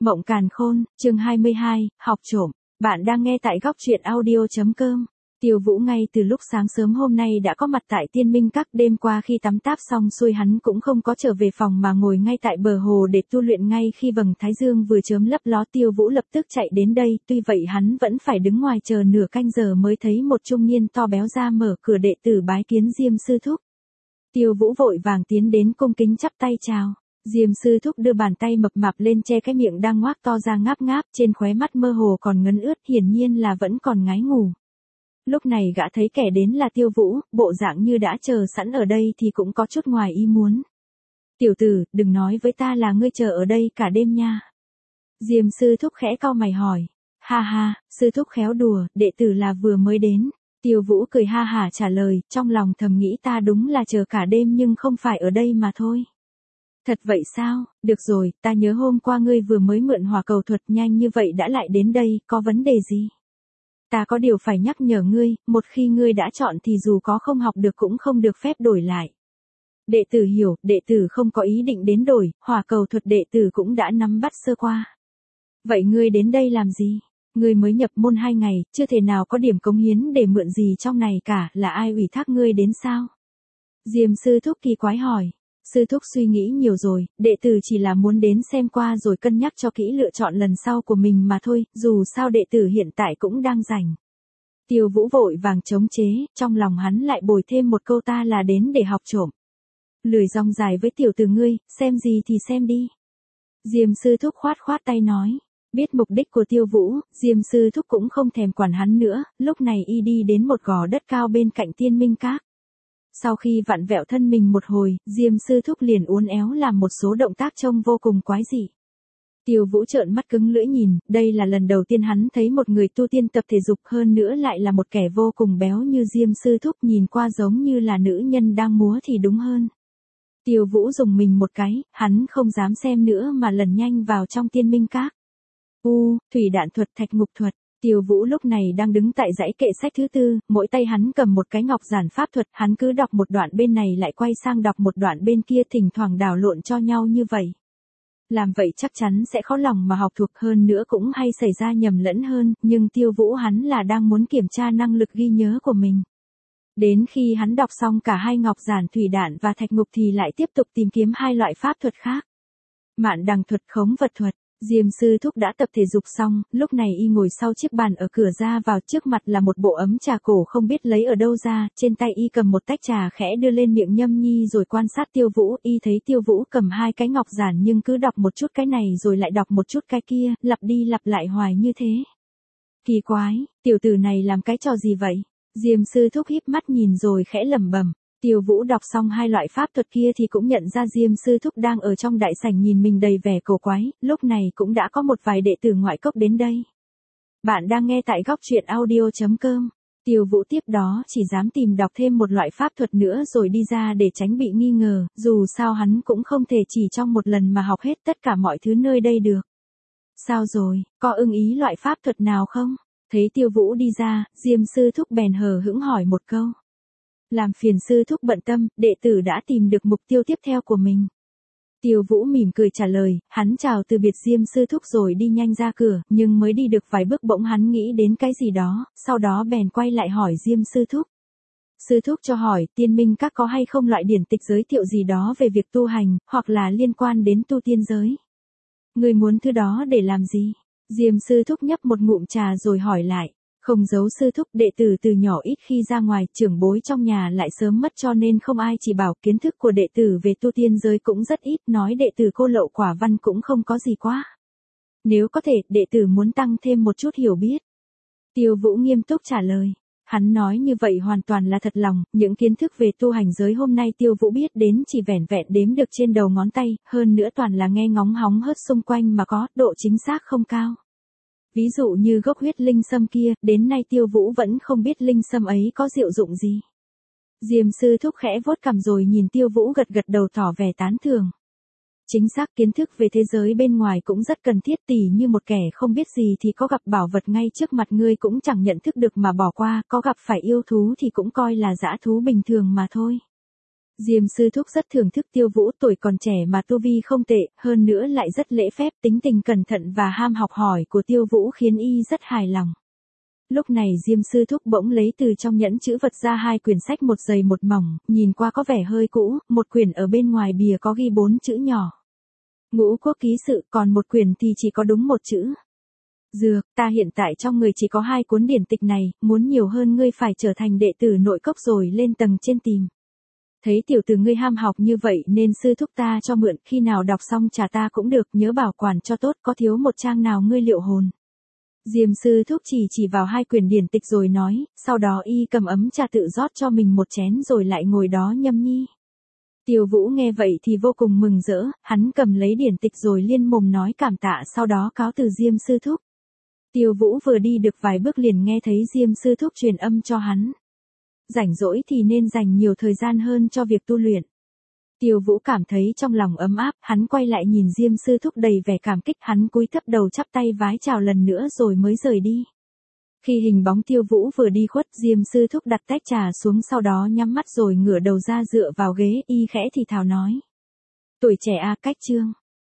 Mộng Càn Khôn, chương 22, học trộm. Bạn đang nghe tại góc truyện audio.com. Tiêu Vũ ngay từ lúc sáng sớm hôm nay đã có mặt tại Tiên Minh Các. Đêm qua khi tắm táp xong xuôi hắn cũng không có trở về phòng mà ngồi ngay tại bờ hồ để tu luyện. Ngay khi vầng thái dương vừa chớm lấp ló, Tiêu Vũ lập tức chạy đến đây. Tuy vậy hắn vẫn phải đứng ngoài chờ nửa canh giờ mới thấy một trung niên to béo ra mở cửa đệ tử bái kiến Diêm sư thúc. Tiêu Vũ vội vàng tiến đến cung kính chắp tay chào. Diêm sư thúc đưa bàn tay mập mạp lên che cái miệng đang ngoác to ra ngáp ngáp, trên khóe mắt mơ hồ còn ngấn ướt, hiển nhiên là vẫn còn ngái ngủ. Lúc này gã thấy kẻ đến là Tiêu Vũ, bộ dạng như đã chờ sẵn ở đây thì cũng có chút ngoài ý muốn. Tiểu tử, đừng nói với ta là ngươi chờ ở đây cả đêm nha. Diêm sư thúc khẽ cau mày hỏi. Ha ha, sư thúc khéo đùa, đệ tử là vừa mới đến. Tiêu Vũ cười ha hả trả lời, trong lòng thầm nghĩ ta đúng là chờ cả đêm nhưng không phải ở đây mà thôi. Thật vậy sao, được rồi, ta nhớ hôm qua ngươi vừa mới mượn hỏa cầu thuật, nhanh như vậy đã lại đến đây, có vấn đề gì? Ta có điều phải nhắc nhở ngươi, một khi ngươi đã chọn thì dù có không học được cũng không được phép đổi lại. Đệ tử hiểu, đệ tử không có ý định đến đổi, hỏa cầu thuật đệ tử cũng đã nắm bắt sơ qua. Vậy ngươi đến đây làm gì? Ngươi mới nhập môn 2 ngày, chưa thể nào có điểm cống hiến để mượn gì trong này cả, là ai ủy thác ngươi đến sao? Diêm sư thúc kỳ quái hỏi. Sư thúc suy nghĩ nhiều rồi, đệ tử chỉ là muốn đến xem qua rồi cân nhắc cho kỹ lựa chọn lần sau của mình mà thôi, dù sao đệ tử hiện tại cũng đang rảnh. Tiêu Vũ vội vàng chống chế, trong lòng hắn lại bồi thêm một câu ta là đến để học trộm. Lười rong dài với tiểu tử ngươi, xem gì thì xem đi. Diêm sư thúc khoát khoát tay nói. Biết mục đích của Tiêu Vũ, Diêm sư thúc cũng không thèm quản hắn nữa, lúc này y đi đến một gò đất cao bên cạnh Tiên Minh Các. Sau khi vặn vẹo thân mình một hồi, Diêm sư thúc liền uốn éo làm một số động tác trông vô cùng quái dị. Tiêu Vũ trợn mắt cứng lưỡi nhìn, đây là lần đầu tiên hắn thấy một người tu tiên tập thể dục, hơn nữa lại là một kẻ vô cùng béo như Diêm sư thúc, nhìn qua giống như là nữ nhân đang múa thì đúng hơn. Tiêu Vũ dùng mình một cái, hắn không dám xem nữa mà lần nhanh vào trong Tiên Minh Các. Thủy đạn thuật, thạch ngục thuật. Tiêu Vũ lúc này đang đứng tại dãy kệ sách thứ tư, mỗi tay hắn cầm một cái ngọc giản pháp thuật, hắn cứ đọc một đoạn bên này lại quay sang đọc một đoạn bên kia, thỉnh thoảng đảo lộn cho nhau như vậy. Làm vậy chắc chắn sẽ khó lòng mà học thuộc, hơn nữa cũng hay xảy ra nhầm lẫn hơn, nhưng Tiêu Vũ hắn là đang muốn kiểm tra năng lực ghi nhớ của mình. Đến khi hắn đọc xong cả 2 ngọc giản thủy đạn và thạch ngục thì lại tiếp tục tìm kiếm 2 loại pháp thuật khác. Mạn đằng thuật, khống vật thuật. Diêm sư thúc đã tập thể dục xong, lúc này y ngồi sau chiếc bàn ở cửa ra vào, trước mặt là một bộ ấm trà cổ không biết lấy ở đâu ra, trên tay y cầm một tách trà khẽ đưa lên miệng nhâm nhi rồi quan sát Tiêu Vũ. Y thấy Tiêu Vũ cầm 2 cái ngọc giản nhưng cứ đọc một chút cái này rồi lại đọc một chút cái kia, lặp đi lặp lại hoài như thế. Kỳ quái, tiểu tử này làm cái trò gì vậy? Diêm sư thúc híp mắt nhìn rồi khẽ lẩm bẩm. Tiêu Vũ đọc xong 2 loại pháp thuật kia thì cũng nhận ra Diêm sư thúc đang ở trong đại sảnh nhìn mình đầy vẻ cổ quái, lúc này cũng đã có một vài đệ tử ngoại cốc đến đây. Bạn đang nghe tại góc truyện audio.com. Tiêu Vũ tiếp đó chỉ dám tìm đọc thêm một loại pháp thuật nữa rồi đi ra để tránh bị nghi ngờ, dù sao hắn cũng không thể chỉ trong một lần mà học hết tất cả mọi thứ nơi đây được. Sao rồi, có ưng ý loại pháp thuật nào không? Thấy Tiêu Vũ đi ra, Diêm sư thúc bèn hờ hững hỏi một câu. Làm phiền sư thúc bận tâm, đệ tử đã tìm được mục tiêu tiếp theo của mình. Tiêu Vũ mỉm cười trả lời, hắn chào từ biệt Diêm sư thúc rồi đi nhanh ra cửa, nhưng mới đi được vài bước bỗng hắn nghĩ đến cái gì đó, sau đó bèn quay lại hỏi Diêm sư thúc. Sư thúc cho hỏi, Tiên Minh Các có hay không loại điển tịch giới thiệu gì đó về việc tu hành, hoặc là liên quan đến tu tiên giới? Người muốn thứ đó để làm gì? Diêm sư thúc nhấp một ngụm trà rồi hỏi lại. Không giấu sư thúc, đệ tử từ nhỏ ít khi ra ngoài, trưởng bối trong nhà lại sớm mất cho nên không ai chỉ bảo, kiến thức của đệ tử về tu tiên giới cũng rất ít, nói đệ tử cô lậu quả văn cũng không có gì quá. Nếu có thể, đệ tử muốn tăng thêm một chút hiểu biết. Tiêu Vũ nghiêm túc trả lời. Hắn nói như vậy hoàn toàn là thật lòng, những kiến thức về tu hành giới hôm nay Tiêu Vũ biết đến chỉ vẻn vẹn đếm được trên đầu ngón tay, hơn nữa toàn là nghe ngóng hóng hớt xung quanh mà có, độ chính xác không cao. Ví dụ như gốc huyết linh sâm kia, đến nay Tiêu Vũ vẫn không biết linh sâm ấy có diệu dụng gì. Diêm sư thúc khẽ vuốt cằm rồi nhìn Tiêu Vũ gật gật đầu tỏ vẻ tán thưởng. Chính xác, kiến thức về thế giới bên ngoài cũng rất cần thiết, tỉ như một kẻ không biết gì thì có gặp bảo vật ngay trước mặt ngươi cũng chẳng nhận thức được mà bỏ qua, có gặp phải yêu thú thì cũng coi là dã thú bình thường mà thôi. Diêm sư thúc rất thưởng thức Tiêu Vũ, tuổi còn trẻ mà tu vi không tệ, hơn nữa lại rất lễ phép, tính tình cẩn thận và ham học hỏi của Tiêu Vũ khiến y rất hài lòng. Lúc này Diêm sư thúc bỗng lấy từ trong nhẫn chữ vật ra 2 quyển sách, một dày một mỏng, nhìn qua có vẻ hơi cũ, một quyển ở bên ngoài bìa có ghi 4 chữ nhỏ. Ngũ Quốc ký sự, còn một quyển thì chỉ có đúng 1 chữ. Dược, ta hiện tại trong người chỉ có 2 cuốn điển tịch này, muốn nhiều hơn ngươi phải trở thành đệ tử nội cốc rồi lên tầng trên tìm. Thấy tiểu tử ngươi ham học như vậy nên sư thúc ta cho mượn, khi nào đọc xong trả ta cũng được, nhớ bảo quản cho tốt, có thiếu một trang nào ngươi liệu hồn. Diêm sư thúc chỉ vào 2 quyển điển tịch rồi nói, sau đó y cầm ấm trà tự rót cho mình một chén rồi lại ngồi đó nhâm nhi. Tiêu Vũ nghe vậy thì vô cùng mừng rỡ, hắn cầm lấy điển tịch rồi liên mồm nói cảm tạ, sau đó cáo từ Diêm sư thúc. Tiêu Vũ vừa đi được vài bước liền nghe thấy Diêm sư thúc truyền âm cho hắn. Rảnh rỗi thì nên dành nhiều thời gian hơn cho việc tu luyện. Tiêu Vũ cảm thấy trong lòng ấm áp, hắn quay lại nhìn Diêm sư thúc đầy vẻ cảm kích, hắn cúi thấp đầu chắp tay vái chào lần nữa rồi mới rời đi. Khi hình bóng Tiêu Vũ vừa đi khuất, Diêm sư thúc đặt tách trà xuống, sau đó nhắm mắt rồi ngửa đầu ra dựa vào ghế, y khẽ thì thào nói. Tuổi trẻ a, cách chương.